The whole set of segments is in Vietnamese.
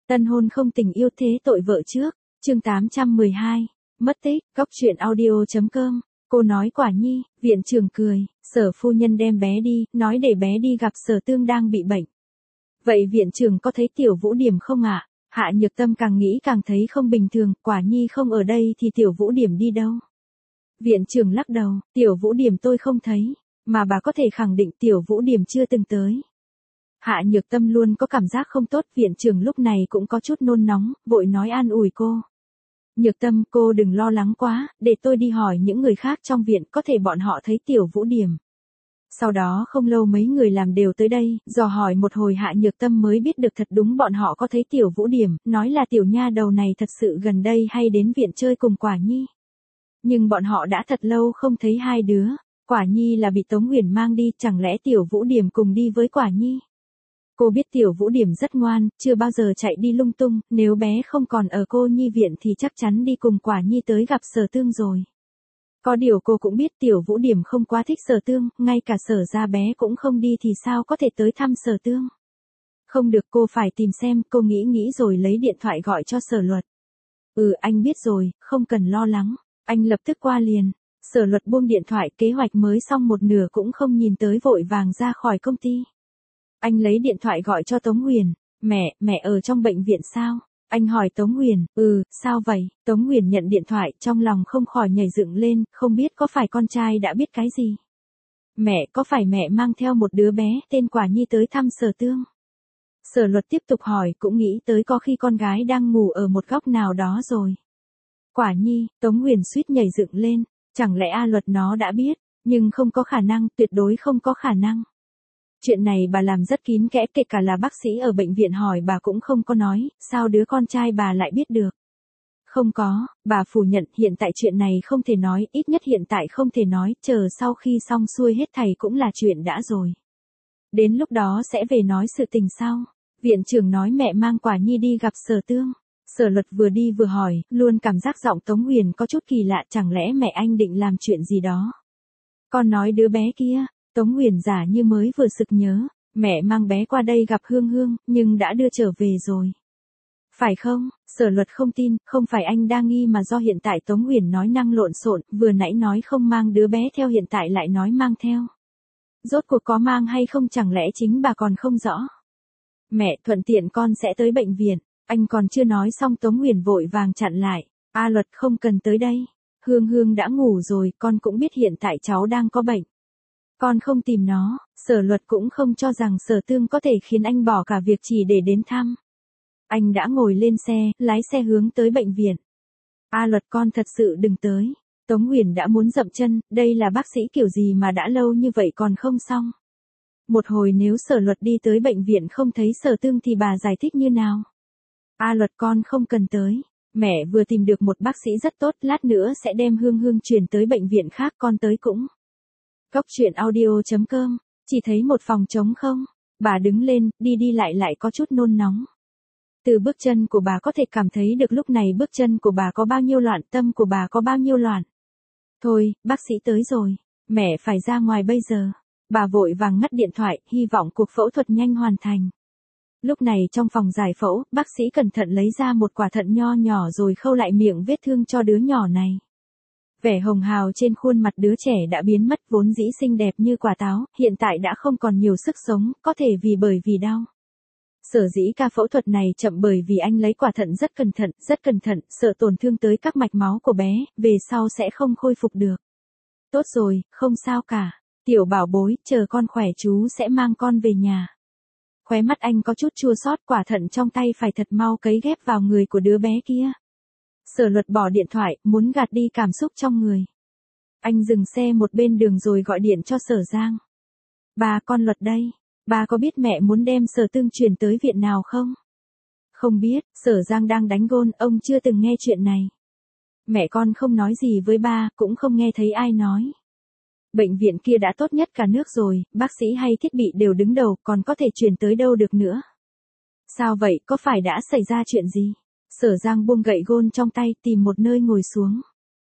Tân hôn không tình yêu thế tội vợ trước, chương 812, mất tích, góc truyện audio.com. Cô nói Quả Nhi, viện trưởng cười, Sở phu nhân đem bé đi, nói để bé đi gặp Sở Tương đang bị bệnh. Vậy viện trưởng có thấy Tiểu Vũ Điểm không ạ? Hạ Nhược Tâm càng nghĩ càng thấy không bình thường, Quả Nhi không ở đây thì Tiểu Vũ Điểm đi đâu? Viện trưởng lắc đầu, Tiểu Vũ Điểm tôi không thấy, mà bà có thể khẳng định Tiểu Vũ Điểm chưa từng tới. Hạ Nhược Tâm luôn có cảm giác không tốt, viện trưởng lúc này cũng có chút nôn nóng, vội nói an ủi cô. Nhược Tâm, cô đừng lo lắng quá, để tôi đi hỏi những người khác trong viện, có thể bọn họ thấy Tiểu Vũ Điểm. Sau đó không lâu mấy người làm đều tới đây, dò hỏi một hồi Hạ Nhược Tâm mới biết được thật đúng bọn họ có thấy Tiểu Vũ Điểm, nói là tiểu nha đầu này thật sự gần đây hay đến viện chơi cùng Quả Nhi. Nhưng bọn họ đã thật lâu không thấy hai đứa, Quả Nhi là bị Tống Uyển mang đi, chẳng lẽ Tiểu Vũ Điểm cùng đi với Quả Nhi? Cô biết Tiểu Vũ Điểm rất ngoan, chưa bao giờ chạy đi lung tung, nếu bé không còn ở cô nhi viện thì chắc chắn đi cùng Quả Nhi tới gặp Sở Tương rồi. Có điều cô cũng biết Tiểu Vũ Điểm không quá thích Sở Tương, ngay cả Sở gia bé cũng không đi thì sao có thể tới thăm Sở Tương. Không được, cô phải tìm xem, cô nghĩ rồi lấy điện thoại gọi cho Sở Luật. Anh biết rồi, không cần lo lắng, anh lập tức qua liền. Sở Luật buông điện thoại, kế hoạch mới xong một nửa cũng không nhìn tới vội vàng ra khỏi công ty. Anh lấy điện thoại gọi cho Tống Uyển, mẹ ở trong bệnh viện sao? Anh hỏi Tống Uyển, sao vậy? Tống Uyển nhận điện thoại, trong lòng không khỏi nhảy dựng lên, không biết có phải con trai đã biết cái gì. Mẹ, có phải mẹ mang theo một đứa bé tên Quả Nhi tới thăm Sở Tương? Sở Luật tiếp tục hỏi, cũng nghĩ tới có khi con gái đang ngủ ở một góc nào đó rồi. Quả Nhi, Tống Uyển suýt nhảy dựng lên, chẳng lẽ A Luật nó đã biết, nhưng không có khả năng, tuyệt đối không có khả năng. Chuyện này bà làm rất kín kẽ, kể cả là bác sĩ ở bệnh viện hỏi bà cũng không có nói, sao đứa con trai bà lại biết được. Không có, bà phủ nhận, hiện tại chuyện này không thể nói, ít nhất hiện tại không thể nói, chờ sau khi xong xuôi hết thảy cũng là chuyện đã rồi. Đến lúc đó sẽ về nói sự tình sau. Viện trưởng nói mẹ mang Quả Nhi đi gặp Sở Tương. Sở Luật vừa đi vừa hỏi, luôn cảm giác giọng Tống Uyển có chút kỳ lạ, chẳng lẽ mẹ anh định làm chuyện gì đó. Con nói đứa bé kia. Tống Uyển giả như mới vừa sực nhớ, mẹ mang bé qua đây gặp Hương Hương, nhưng đã đưa trở về rồi. Phải không? Sở Luật không tin, không phải anh đang nghi mà do hiện tại Tống Uyển nói năng lộn xộn, vừa nãy nói không mang đứa bé theo hiện tại lại nói mang theo. Rốt cuộc có mang hay không chẳng lẽ chính bà còn không rõ. Mẹ, thuận tiện con sẽ tới bệnh viện, anh còn chưa nói xong Tống Uyển vội vàng chặn lại, A Luật không cần tới đây, Hương Hương đã ngủ rồi, con cũng biết hiện tại cháu đang có bệnh. Con không tìm nó, Sở Luật cũng không cho rằng Sở Tương có thể khiến anh bỏ cả việc chỉ để đến thăm. Anh đã ngồi lên xe, lái xe hướng tới bệnh viện. A Luật con thật sự đừng tới. Tống Uyển đã muốn dậm chân, đây là bác sĩ kiểu gì mà đã lâu như vậy còn không xong. Một hồi nếu Sở Luật đi tới bệnh viện không thấy Sở Tương thì bà giải thích như nào? A Luật con không cần tới. Mẹ vừa tìm được một bác sĩ rất tốt, lát nữa sẽ đem Hương Hương chuyển tới bệnh viện khác, con tới cũng. Góc truyện audio.com, chỉ thấy một phòng trống không, bà đứng lên, đi lại có chút nôn nóng. Từ bước chân của bà có thể cảm thấy được lúc này bước chân của bà có bao nhiêu loạn, tâm của bà có bao nhiêu loạn. Thôi, bác sĩ tới rồi, mẹ phải ra ngoài bây giờ. Bà vội vàng ngắt điện thoại, hy vọng cuộc phẫu thuật nhanh hoàn thành. Lúc này trong phòng giải phẫu, bác sĩ cẩn thận lấy ra một quả thận nho nhỏ rồi khâu lại miệng vết thương cho đứa nhỏ này. Vẻ hồng hào trên khuôn mặt đứa trẻ đã biến mất, vốn dĩ xinh đẹp như quả táo, hiện tại đã không còn nhiều sức sống, có thể bởi vì đau. Sở dĩ ca phẫu thuật này chậm bởi vì anh lấy quả thận rất cẩn thận, sợ tổn thương tới các mạch máu của bé, về sau sẽ không khôi phục được. Tốt rồi, không sao cả. Tiểu bảo bối, chờ con khỏe chú sẽ mang con về nhà. Khóe mắt anh có chút chua xót, quả thận trong tay phải thật mau cấy ghép vào người của đứa bé kia. Sở Luật bỏ điện thoại, muốn gạt đi cảm xúc trong người. Anh dừng xe một bên đường rồi gọi điện cho Sở Giang. Bà, con Luật đây. Bà có biết mẹ muốn đem Sở Tương chuyển tới viện nào không? Không biết, Sở Giang đang đánh gôn, ông chưa từng nghe chuyện này. Mẹ con không nói gì với ba, cũng không nghe thấy ai nói. Bệnh viện kia đã tốt nhất cả nước rồi, bác sĩ hay thiết bị đều đứng đầu, còn có thể chuyển tới đâu được nữa. Sao vậy, có phải đã xảy ra chuyện gì? Sở Giang buông gậy gôn trong tay, tìm một nơi ngồi xuống.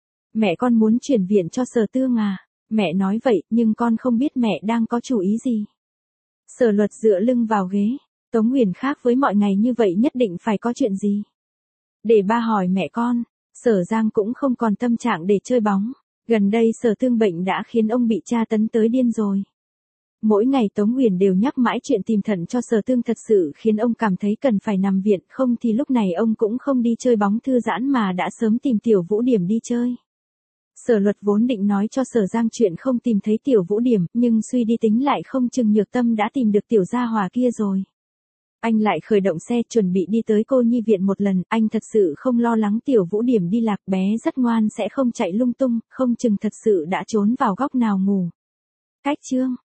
Mẹ con muốn chuyển viện cho Sở Tương à? Mẹ nói vậy, nhưng con không biết mẹ đang có chủ ý gì. Sở Luật dựa lưng vào ghế. Tống Nguyền khác với mọi ngày như vậy nhất định phải có chuyện gì. Để ba hỏi mẹ con, Sở Giang cũng không còn tâm trạng để chơi bóng. Gần đây Sở Tương bệnh đã khiến ông bị tra tấn tới điên rồi. Mỗi ngày Tống Nguyền đều nhắc mãi chuyện tìm thận cho Sở Tương thật sự khiến ông cảm thấy cần phải nằm viện, không thì lúc này ông cũng không đi chơi bóng thư giãn mà đã sớm tìm Tiểu Vũ Điểm đi chơi. Sở Luật vốn định nói cho Sở Giang chuyện không tìm thấy Tiểu Vũ Điểm, nhưng suy đi tính lại không chừng Nhược Tâm đã tìm được Tiểu Gia Hòa kia rồi. Anh lại khởi động xe chuẩn bị đi tới cô nhi viện một lần, anh thật sự không lo lắng Tiểu Vũ Điểm đi lạc, bé rất ngoan sẽ không chạy lung tung, không chừng thật sự đã trốn vào góc nào ngủ. Cách chương